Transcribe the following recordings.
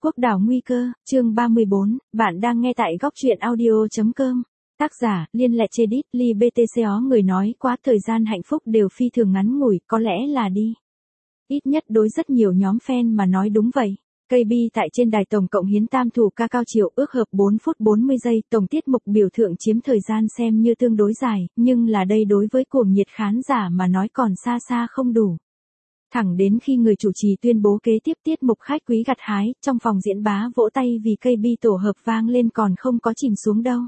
Quốc đảo nguy cơ, chương 34, bạn đang nghe tại góc truyện audio.com. Tác giả, Liên Lệ Chedit, Ly BTCO. Người nói quá thời gian hạnh phúc đều phi thường ngắn ngủi, có lẽ là đi. Ít nhất đối rất nhiều nhóm fan mà nói đúng vậy. KB tại trên đài tổng cộng hiến tam thủ ca cao chiều ước hợp 4 phút 40 giây, tổng tiết mục biểu thượng chiếm thời gian xem như tương đối dài, nhưng là đây đối với cuồng nhiệt khán giả mà nói còn xa xa không đủ. Thẳng đến khi người chủ trì tuyên bố kế tiếp tiết mục khách quý gặt hái, trong phòng diễn bá vỗ tay vì KB tổ hợp vang lên còn không có chìm xuống đâu.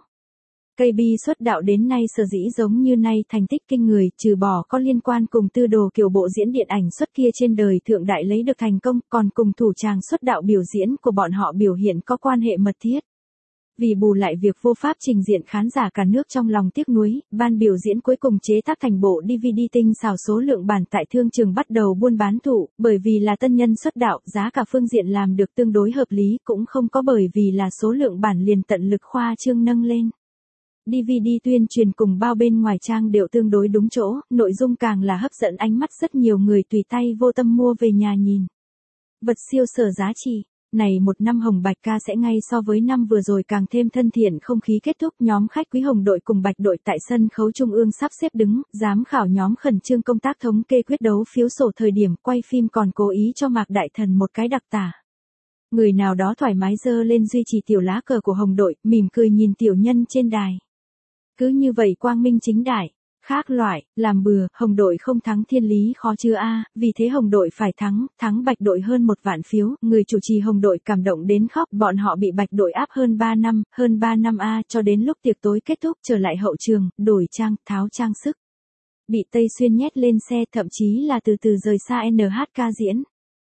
KB xuất đạo đến nay sở dĩ giống như nay thành tích kinh người, trừ bỏ có liên quan cùng tư đồ kiểu bộ diễn điện ảnh xuất kia trên đời thượng đại lấy được thành công, còn cùng thủ tràng xuất đạo biểu diễn của bọn họ biểu hiện có quan hệ mật thiết. Vì bù lại việc vô pháp trình diện khán giả cả nước trong lòng tiếc nuối, ban biểu diễn cuối cùng chế tác thành bộ DVD tinh xảo số lượng bản tại thương trường bắt đầu buôn bán thụ, bởi vì là tân nhân xuất đạo, giá cả phương diện làm được tương đối hợp lý, cũng không có bởi vì là số lượng bản liền tận lực khoa trương nâng lên. DVD tuyên truyền cùng bao bên ngoài trang đều tương đối đúng chỗ, nội dung càng là hấp dẫn ánh mắt rất nhiều người tùy tay vô tâm mua về nhà nhìn. Vật siêu sở giá trị. Này một năm Hồng Bạch ca sẽ ngay so với năm vừa rồi càng thêm thân thiện, không khí kết thúc, nhóm khách quý Hồng đội cùng Bạch đội tại sân khấu trung ương sắp xếp đứng, giám khảo nhóm khẩn trương công tác thống kê quyết đấu phiếu sổ, thời điểm quay phim còn cố ý cho Mạc Đại Thần một cái đặc tả. Người nào đó thoải mái giơ lên duy trì tiểu lá cờ của Hồng đội, mỉm cười nhìn tiểu nhân trên đài. Cứ như vậy quang minh chính đại. Khác loại, làm bừa, Hồng đội không thắng thiên lý khó chưa a, vì thế Hồng đội phải thắng Bạch đội hơn 1 vạn phiếu, người chủ trì Hồng đội cảm động đến khóc, bọn họ bị Bạch đội áp hơn 3 năm a, cho đến lúc tiệc tối kết thúc trở lại hậu trường, đổi trang, tháo trang sức. Bị Tây Xuyên nhét lên xe, thậm chí là từ từ rời xa NHK diễn.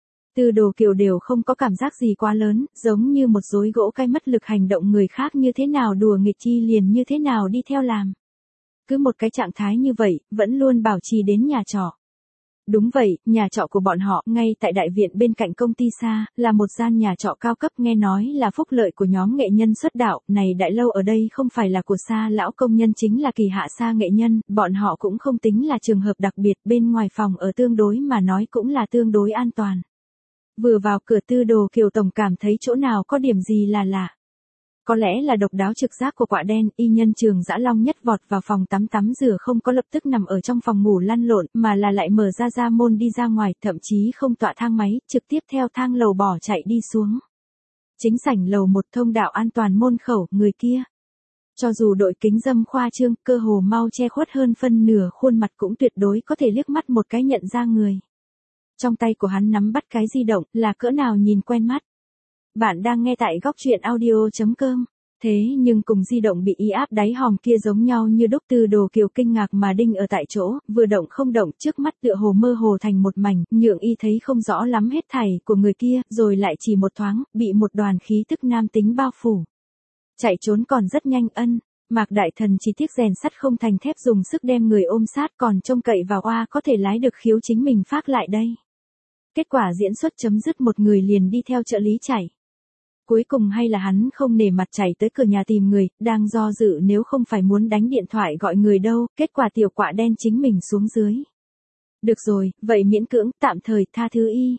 Tư đồ kiểu đều không có cảm giác gì quá lớn, giống như một rối gỗ cay mất lực, hành động người khác như thế nào đùa nghịch chi liền như thế nào đi theo làm. Cứ một cái trạng thái như vậy, vẫn luôn bảo trì đến nhà trọ. Đúng vậy, nhà trọ của bọn họ, ngay tại đại viện bên cạnh công ty Sa, là một gian nhà trọ cao cấp, nghe nói là phúc lợi của nhóm nghệ nhân xuất đạo, này đại lâu ở đây không phải là của Sa lão công nhân, chính là kỳ hạ Sa nghệ nhân, bọn họ cũng không tính là trường hợp đặc biệt, bên ngoài phòng ở tương đối mà nói cũng là tương đối an toàn. Vừa vào cửa Tư đồ Kiều tổng cảm thấy chỗ nào có điểm gì là lạ. Có lẽ là độc đáo trực giác của quả đen, y nhân Trường Dã Long nhất vọt vào phòng tắm rửa, không có lập tức nằm ở trong phòng ngủ lăn lộn, mà là lại mở ra môn đi ra ngoài, thậm chí không tọa thang máy, trực tiếp theo thang lầu bỏ chạy đi xuống. Chính sảnh lầu 1 thông đạo an toàn môn khẩu, người kia. Cho dù đội kính dâm khoa trương, cơ hồ mau che khuất hơn phân nửa khuôn mặt, cũng tuyệt đối có thể liếc mắt một cái nhận ra người. Trong tay của hắn nắm bắt cái di động, là cỡ nào nhìn quen mắt. Bạn đang nghe tại góc truyện audio.com. Thế nhưng cùng di động bị y áp đáy hòm kia giống nhau như đúc, Tư đồ Kiều kinh ngạc mà đinh ở tại chỗ, vừa động không động, trước mắt tựa hồ mơ hồ thành một mảnh, nhượng y thấy không rõ lắm hết thảy của người kia, rồi lại chỉ một thoáng, bị một đoàn khí tức nam tính bao phủ. Chạy trốn còn rất nhanh Mạc Đại Thần chỉ tiếc rèn sắt không thành thép, dùng sức đem người ôm sát, còn trông cậy vào oa có thể lái được khiếu chính mình phác lại đây. Kết quả diễn xuất chấm dứt, một người liền đi theo trợ lý chạy. Cuối cùng hay là hắn không nể mặt chạy tới cửa nhà tìm người, đang do dự nếu không phải muốn đánh điện thoại gọi người đâu, kết quả tiểu quạ đen chính mình xuống dưới. Được rồi, vậy miễn cưỡng, tạm thời tha thứ y,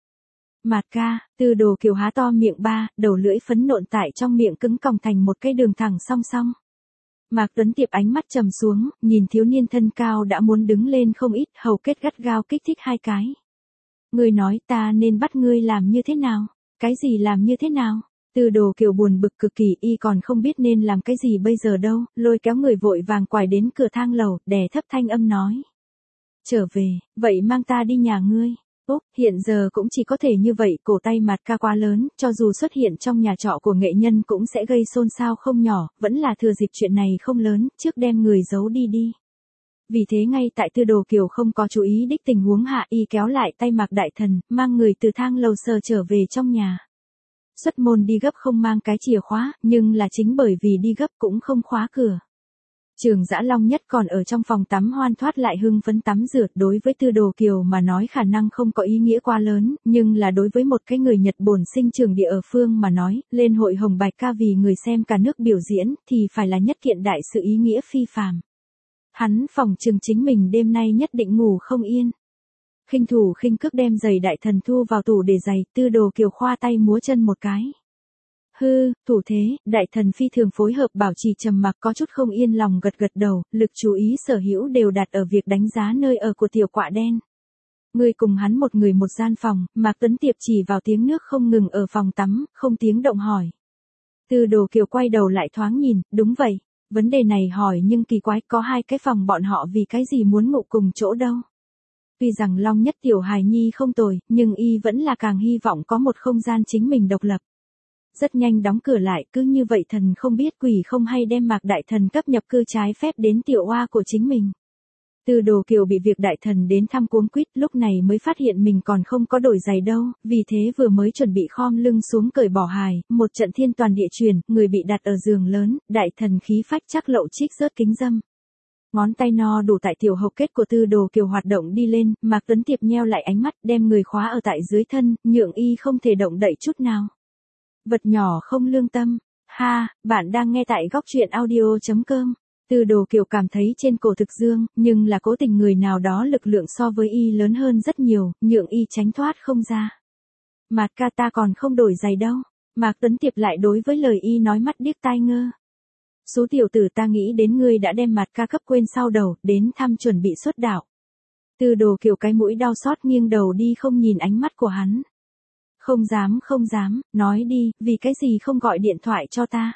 Mạt ca, Tư đồ Kiều há to miệng đầu lưỡi phấn nộn tại trong miệng cứng còng thành một cái đường thẳng song song. Mạc Tuấn Tiệp ánh mắt trầm xuống, nhìn thiếu niên thân cao đã muốn đứng lên không ít, hầu kết gắt gao kích thích 2 cái. Ngươi nói ta nên bắt ngươi làm như thế nào? Cái gì làm như thế nào? Tư đồ Kiều buồn bực cực kỳ, y còn không biết nên làm cái gì bây giờ đâu, lôi kéo người vội vàng quải đến cửa thang lầu, đè thấp thanh âm nói. Trở về, vậy mang ta đi nhà ngươi. Hiện giờ cũng chỉ có thể như vậy, cổ tay Mạt ca quá lớn, cho dù xuất hiện trong nhà trọ của nghệ nhân cũng sẽ gây xôn xao không nhỏ, vẫn là thừa dịp chuyện này không lớn, trước đem người giấu đi. Vì thế ngay tại Tư đồ Kiều không có chú ý đích tình huống hạ, y kéo lại tay Mạc Đại Thần, mang người từ thang lầu sờ trở về trong nhà. Xuất môn đi gấp không mang cái chìa khóa, nhưng là chính bởi vì đi gấp cũng không khóa cửa. Trường Dã Long nhất còn ở trong phòng tắm hoan thoát lại hưng phấn tắm rửa, đối với Tư đồ Kiều mà nói khả năng không có ý nghĩa quá lớn, nhưng là đối với một cái người Nhật bổn sinh trường địa ở phương mà nói, lên hội Hồng Bạch ca vì người xem cả nước biểu diễn, thì phải là nhất kiện đại sự ý nghĩa phi phàm. Hắn phỏng chừng chính mình đêm nay nhất định ngủ không yên. Khinh thủ khinh cước đem giày đại thần thu vào tủ để giày, Tư Đồ Kiều khoa tay múa chân một cái. Hư, thủ thế, đại thần phi thường phối hợp bảo trì trầm mặc có chút không yên lòng gật gật đầu, lực chú ý sở hữu đều đặt ở việc đánh giá nơi ở của tiểu quạ đen. Người cùng hắn một người một gian phòng, Mạc Tuấn Tiệp chỉ vào tiếng nước không ngừng ở phòng tắm, không tiếng động hỏi. Tư Đồ Kiều quay đầu lại thoáng nhìn, đúng vậy, vấn đề này hỏi nhưng kỳ quái có 2 cái phòng bọn họ vì cái gì muốn ngủ cùng chỗ đâu. Tuy rằng Long Nhất tiểu hài nhi không tồi, nhưng y vẫn là càng hy vọng có một không gian chính mình độc lập. Rất nhanh đóng cửa lại, cứ như vậy thần không biết quỷ không hay đem Mạc đại thần cấp nhập cư trái phép đến tiểu oa của chính mình. Tư Đồ Kiều bị việc đại thần đến thăm cuống quýt, lúc này mới phát hiện mình còn không có đổi giày đâu, vì thế vừa mới chuẩn bị khom lưng xuống cởi bỏ hài, một trận thiên toàn địa truyền, người bị đặt ở giường lớn, đại thần khí phách chắc lậu trích rớt kính dâm. Ngón tay no đủ tại tiểu hộc kết của Tư Đồ Kiều hoạt động đi lên, Mạc Tuấn Tiệp nheo lại ánh mắt đem người khóa ở tại dưới thân, nhượng y không thể động đậy chút nào. Vật nhỏ không lương tâm. Ha, bạn đang nghe tại góc truyện audio.com. Tư Đồ Kiều cảm thấy trên cổ thực dương, nhưng là cố tình người nào đó lực lượng so với y lớn hơn rất nhiều, nhượng y tránh thoát không ra. Mạt ca ta còn không đổi giày đâu. Mạc Tuấn Tiệp lại đối với lời y nói mắt điếc tai ngơ. Số tiểu tử ta nghĩ đến ngươi đã đem Mạt ca cấp quên sau đầu, đến thăm chuẩn bị xuất đạo. Tư Đồ Kiều cái mũi đau xót nghiêng đầu đi không nhìn ánh mắt của hắn. Không dám, nói đi, vì cái gì không gọi điện thoại cho ta.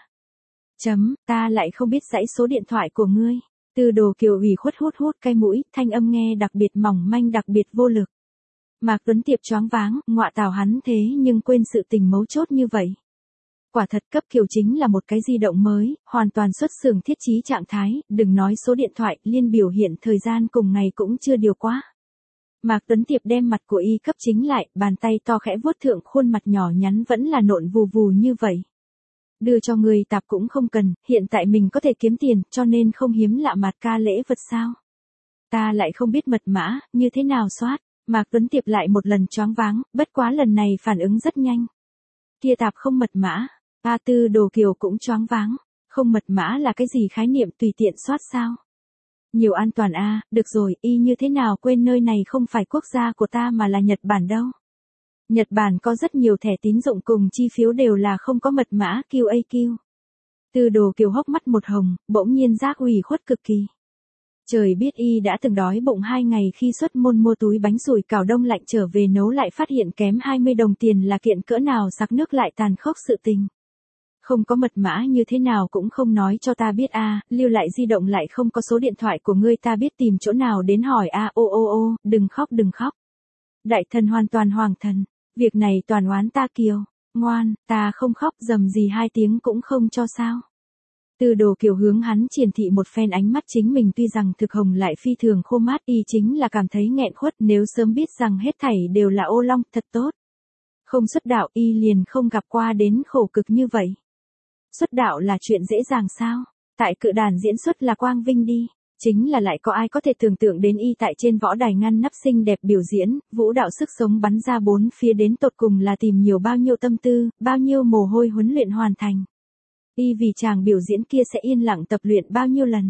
Ta lại không biết dãy số điện thoại của ngươi. Tư Đồ Kiều ủy khuất hút cái mũi, thanh âm nghe đặc biệt mỏng manh đặc biệt vô lực. Mạc Tuấn Tiệp choáng váng, ngọa tào hắn thế nhưng quên sự tình mấu chốt như vậy. Quả thật cấp Kiều chính là một cái di động mới, hoàn toàn xuất xưởng thiết trí trạng thái, đừng nói số điện thoại, liên biểu hiện thời gian cùng ngày cũng chưa điều quá. Mạc Tuấn Tiệp đem mặt của y cấp chính lại, bàn tay to khẽ vuốt thượng khuôn mặt nhỏ nhắn vẫn là nộn vù vù như vậy. Đưa cho người tạp cũng không cần, hiện tại mình có thể kiếm tiền, cho nên không hiếm lạ Mạt ca lễ vật sao. Ta lại không biết mật mã, như thế nào soát. Mạc Tuấn Tiệp lại một lần choáng váng, bất quá lần này phản ứng rất nhanh. Kia tạp không mật mã, Tư Đồ Kiều cũng choáng váng, không mật mã là cái gì khái niệm tùy tiện soát sao. Nhiều an toàn được rồi, y như thế nào quên nơi này không phải quốc gia của ta mà là Nhật Bản đâu. Nhật Bản có rất nhiều thẻ tín dụng cùng chi phiếu đều là không có mật mã QAQ. Tư Đồ Kiều hốc mắt một hồng, bỗng nhiên giác ủy khuất cực kỳ. Trời biết y đã từng đói bụng 2 ngày khi xuất môn mua túi bánh sủi cảo đông lạnh trở về nấu lại phát hiện kém 20 đồng tiền là kiện cỡ nào sặc nước lại tàn khốc sự tình. Không có mật mã như thế nào cũng không nói cho ta biết lưu lại di động lại không có số điện thoại của ngươi ta biết tìm chỗ nào đến hỏi ô, đừng khóc. Đại thần hoàn toàn hoàng thần, việc này toàn oán ta Kiều, ngoan, ta không khóc dầm gì 2 tiếng cũng không cho sao. Tư Đồ Kiều hướng hắn triển thị một phen ánh mắt chính mình tuy rằng thực hồng lại phi thường khô mát y chính là cảm thấy nghẹn khuất nếu sớm biết rằng hết thảy đều là ô long thật tốt. Không xuất đạo y liền không gặp qua đến khổ cực như vậy. Xuất đạo là chuyện dễ dàng sao? Tại cự đàn diễn xuất là quang vinh đi. Chính là lại có ai có thể tưởng tượng đến y tại trên võ đài ngăn nắp xinh đẹp biểu diễn, vũ đạo sức sống bắn ra 4 phía đến tột cùng là tìm nhiều bao nhiêu tâm tư, bao nhiêu mồ hôi huấn luyện hoàn thành. Y vì chàng biểu diễn kia sẽ yên lặng tập luyện bao nhiêu lần.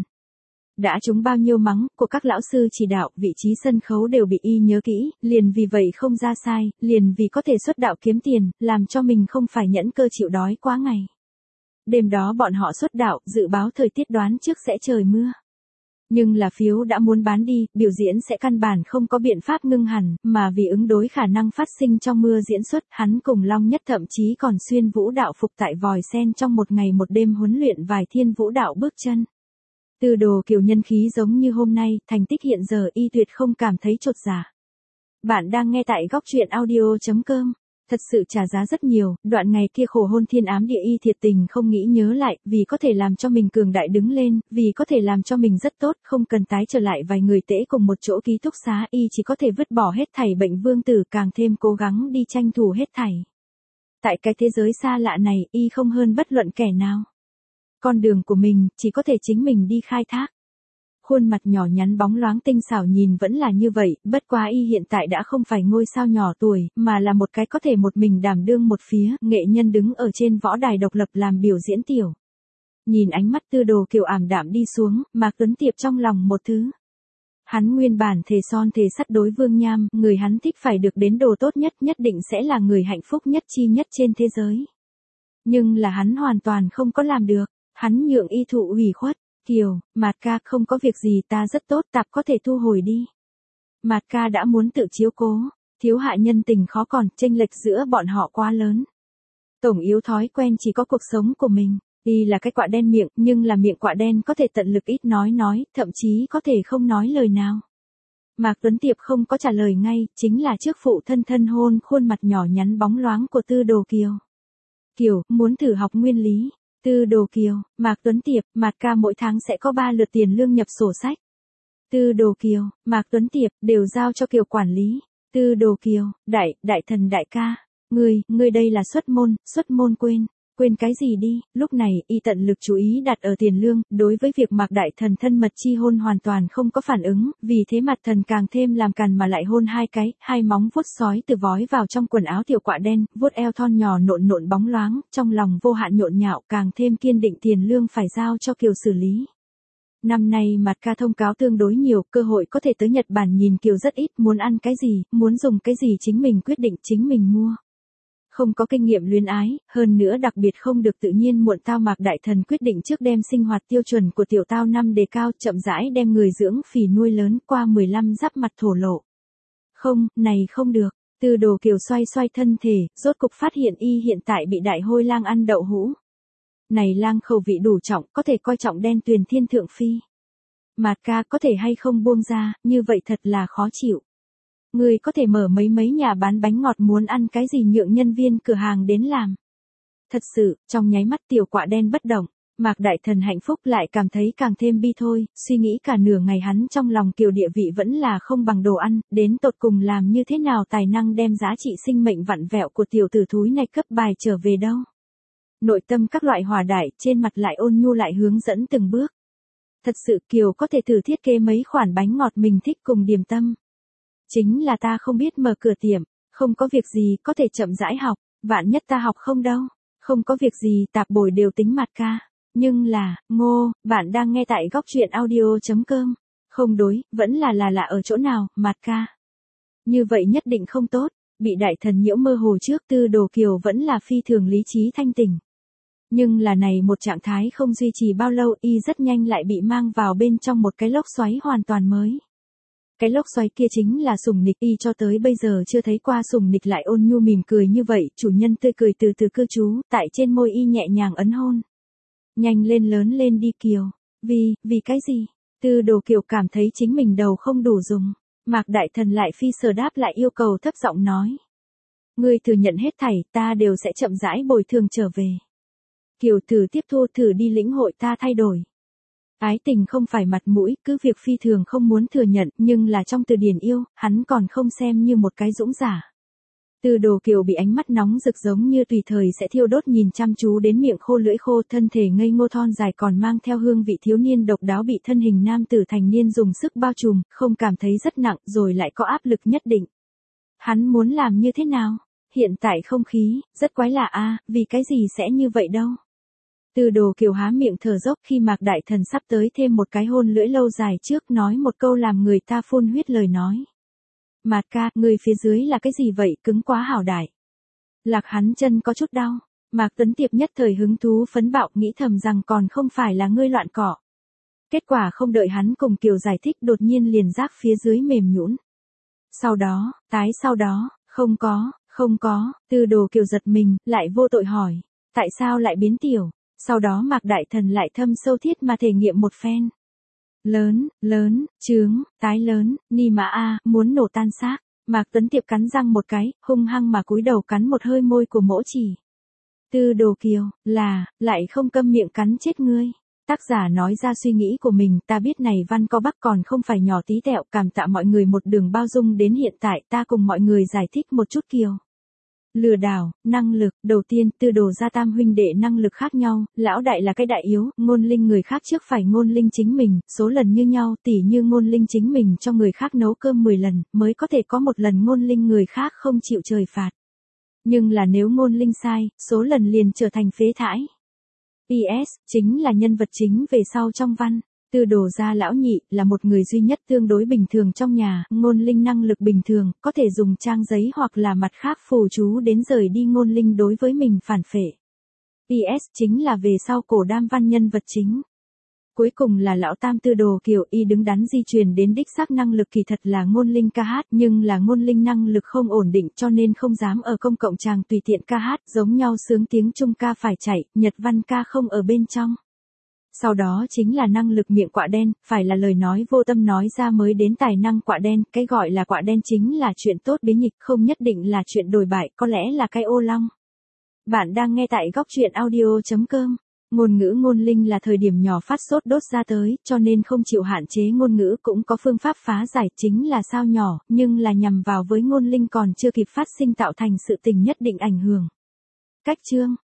Đã trúng bao nhiêu mắng của các lão sư chỉ đạo, vị trí sân khấu đều bị y nhớ kỹ, liền vì vậy không ra sai, liền vì có thể xuất đạo kiếm tiền, làm cho mình không phải nhẫn cơ chịu đói quá ngày. Đêm đó bọn họ xuất đạo, dự báo thời tiết đoán trước sẽ trời mưa. Nhưng là phiếu đã muốn bán đi, biểu diễn sẽ căn bản không có biện pháp ngưng hẳn, mà vì ứng đối khả năng phát sinh trong mưa diễn xuất, hắn cùng Long Nhất thậm chí còn xuyên vũ đạo phục tại vòi sen trong một ngày một đêm huấn luyện vài thiên vũ đạo bước chân. Tư Đồ Kiều nhân khí giống như hôm nay, thành tích hiện giờ y tuyệt không cảm thấy chột dạ. Bạn đang nghe tại góc truyện audio.com. Thật sự trả giá rất nhiều, đoạn ngày kia khổ hôn thiên ám địa y thiệt tình không nghĩ nhớ lại, vì có thể làm cho mình cường đại đứng lên, vì có thể làm cho mình rất tốt, không cần tái trở lại vài người tễ cùng một chỗ ký túc xá, y chỉ có thể vứt bỏ hết thảy bệnh vương tử càng thêm cố gắng đi tranh thủ hết thảy. Tại cái thế giới xa lạ này, y không hơn bất luận kẻ nào. Con đường của mình, chỉ có thể chính mình đi khai thác. Khuôn mặt nhỏ nhắn bóng loáng tinh xảo nhìn vẫn là như vậy, bất quá y hiện tại đã không phải ngôi sao nhỏ tuổi, mà là một cái có thể một mình đảm đương một phía, nghệ nhân đứng ở trên võ đài độc lập làm biểu diễn tiểu. Nhìn ánh mắt Tư Đồ Kiều ảm đạm đi xuống, Mạc Tuấn Tiệp trong lòng một thứ. Hắn nguyên bản thề son thề sắt đối Vương Nham, người hắn thích phải được đến đồ tốt nhất, nhất định sẽ là người hạnh phúc nhất chi nhất trên thế giới. Nhưng là hắn hoàn toàn không có làm được, hắn nhượng y thụ ủy khuất, Kiều, Mạt ca không có việc gì ta rất tốt tạp có thể thu hồi đi. Mạt ca đã muốn tự chiếu cố, thiếu hạ nhân tình khó còn, chênh lệch giữa bọn họ quá lớn. Tổng yếu thói quen chỉ có cuộc sống của mình. Y là cái quạ đen miệng, nhưng là miệng quạ đen có thể tận lực ít nói, thậm chí có thể không nói lời nào. Mạc Tuấn Tiệp không có trả lời ngay, chính là trước phụ thân thân hôn khuôn mặt nhỏ nhắn bóng loáng của Tư Đồ Kiều. Kiều, muốn thử học nguyên lý. Tư Đồ Kiều, Mạc Tuấn Tiệp, Mạt ca mỗi tháng sẽ có 3 lượt tiền lương nhập sổ sách. Tư Đồ Kiều, Mạc Tuấn Tiệp, đều giao cho Kiều quản lý. Tư Đồ Kiều, đại thần đại ca. Ngươi đây là xuất môn quên cái gì đi, lúc này y tận lực chú ý đặt ở tiền lương, đối với việc Mạc đại thần thân mật chi hôn hoàn toàn không có phản ứng, vì thế mặt thần càng thêm làm càn mà lại hôn hai móng vuốt sói từ vói vào trong quần áo tiểu quạ đen, vuốt eo thon nhỏ nộn bóng loáng, trong lòng vô hạn nhộn nhạo, càng thêm kiên định tiền lương phải giao cho Kiều xử lý. Năm nay Mạt ca thông cáo tương đối nhiều, cơ hội có thể tới Nhật Bản nhìn Kiều rất ít, muốn ăn cái gì, muốn dùng cái gì chính mình quyết định chính mình mua. Không có kinh nghiệm luyến ái, hơn nữa đặc biệt không được tự nhiên muộn tao Mạc đại thần quyết định trước đem sinh hoạt tiêu chuẩn của tiểu tao năm đề cao, chậm rãi đem người dưỡng phì nuôi lớn qua 15 giáp mặt thổ lộ. Không, này không được, Tư Đồ Kiều xoay thân thể, rốt cục phát hiện y hiện tại bị đại hôi lang ăn đậu hũ. Này lang khẩu vị đủ trọng, có thể coi trọng đen tuyền thiên thượng phi. Mạt ca có thể hay không buông ra, như vậy thật là khó chịu. Người có thể mở mấy nhà bán bánh ngọt, muốn ăn cái gì nhượng nhân viên cửa hàng đến làm. Thật sự, trong nháy mắt tiểu quạ đen bất động, Mạc đại thần hạnh phúc lại cảm thấy càng thêm bi thôi, suy nghĩ cả nửa ngày hắn trong lòng Kiều địa vị vẫn là không bằng đồ ăn, đến tột cùng làm như thế nào tài năng đem giá trị sinh mệnh vặn vẹo của tiểu tử thúi này cấp bài trở về đâu. Nội tâm các loại hòa đại, trên mặt lại ôn nhu lại hướng dẫn từng bước. Thật sự Kiều có thể thử thiết kế mấy khoản bánh ngọt mình thích cùng điểm tâm. Chính là ta không biết mở cửa tiệm, không có việc gì có thể chậm rãi học, vạn nhất ta học không đâu, không có việc gì tạp bồi đều tính Mạt ca. Nhưng là, bạn đang nghe tại góc truyện audio.com. Không đối, vẫn là ở chỗ nào, Mạt ca. Như vậy nhất định không tốt, bị đại thần nhiễu mơ hồ trước Tư Đồ Kiều vẫn là phi thường lý trí thanh tỉnh. Nhưng là này một trạng thái không duy trì bao lâu, y rất nhanh lại bị mang vào bên trong một cái lốc xoáy hoàn toàn mới. Cái lốc xoáy kia chính là Sùng Nịch, y cho tới bây giờ chưa thấy qua Sùng Nịch lại ôn nhu mỉm cười như vậy, chủ nhân tươi cười từ cư trú, tại trên môi y nhẹ nhàng ấn hôn. Nhanh lên lớn lên đi Kiều, vì cái gì? Tư Đồ Kiều cảm thấy chính mình đầu không đủ dùng, Mạc đại thần lại phi sờ đáp lại yêu cầu thấp giọng nói. Ngươi thừa nhận hết thảy, ta đều sẽ chậm rãi bồi thường trở về. Kiều thử tiếp thu, thử đi lĩnh hội ta thay đổi. Ái tình không phải mặt mũi, cứ việc phi thường không muốn thừa nhận, nhưng là trong từ điển yêu, hắn còn không xem như một cái dũng giả. Tư Đồ Kiều bị ánh mắt nóng rực giống như tùy thời sẽ thiêu đốt nhìn chăm chú đến miệng khô lưỡi khô, thân thể ngây ngô thon dài còn mang theo hương vị thiếu niên độc đáo bị thân hình nam tử thành niên dùng sức bao trùm, không cảm thấy rất nặng rồi lại có áp lực nhất định. Hắn muốn làm như thế nào? Hiện tại không khí, rất quái lạ vì cái gì sẽ như vậy đâu? Tư Đồ Kiều há miệng thở dốc khi Mạc đại thần sắp tới thêm một cái hôn lưỡi lâu dài trước nói một câu làm người ta phun huyết lời nói. Mạt ca, người phía dưới là cái gì vậy, cứng quá hảo đại. Lạc hắn chân có chút đau, Mạc Tuấn Tiệp nhất thời hứng thú phấn bạo nghĩ thầm rằng còn không phải là ngươi loạn cỏ. Kết quả không đợi hắn cùng Kiều giải thích đột nhiên liền giác phía dưới mềm nhũn. Sau đó, không có, Tư Đồ Kiều giật mình, lại vô tội hỏi, tại sao lại biến tiểu? Sau đó Mạc đại thần lại thâm sâu thiết mà thể nghiệm một phen. Lớn, trướng, tái lớn, ni mã muốn nổ tan xác. Mạc Tuấn Tiệp cắn răng một cái, hung hăng mà cúi đầu cắn một hơi môi của mỗ chỉ. Tư Đồ Kiều, lại không câm miệng cắn chết ngươi. Tác giả nói ra suy nghĩ của mình, ta biết này văn co bắc còn không phải nhỏ tí tẹo, cảm tạ mọi người một đường bao dung đến hiện tại, ta cùng mọi người giải thích một chút Kiều. Lừa đảo, năng lực, đầu tiên, Tư Đồ gia tam huynh đệ năng lực khác nhau, lão đại là cái đại yếu, ngôn linh người khác trước phải ngôn linh chính mình, số lần như nhau, tỉ như ngôn linh chính mình cho người khác nấu cơm 10 lần, mới có thể có một lần ngôn linh người khác không chịu trời phạt. Nhưng là nếu ngôn linh sai, số lần liền trở thành phế thải. PS, chính là nhân vật chính về sau trong văn. Tư Đồ gia lão nhị là một người duy nhất tương đối bình thường trong nhà, ngôn linh năng lực bình thường, có thể dùng trang giấy hoặc là mặt khác phù chú đến rời đi ngôn linh đối với mình phản phệ. PS chính là về sau cổ đam văn nhân vật chính. Cuối cùng là lão tam Tư Đồ Kiều, y đứng đắn di truyền đến đích xác năng lực kỳ thật là ngôn linh ca hát, nhưng là ngôn linh năng lực không ổn định cho nên không dám ở công cộng tràng tùy tiện ca hát, giống nhau sướng tiếng Trung ca phải chạy, Nhật văn ca không ở bên trong. Sau đó chính là năng lực miệng quạ đen, phải là lời nói vô tâm nói ra mới đến tài năng quạ đen, cái gọi là quạ đen chính là chuyện tốt biến nghịch, không nhất định là chuyện đồi bại, có lẽ là cái ô long. Bạn đang nghe tại góc truyện audio.com. Ngôn ngữ ngôn linh là thời điểm nhỏ phát sốt đốt ra tới, cho nên không chịu hạn chế ngôn ngữ cũng có phương pháp phá giải chính là sao nhỏ, nhưng là nhằm vào với ngôn linh còn chưa kịp phát sinh tạo thành sự tình nhất định ảnh hưởng. Cách chương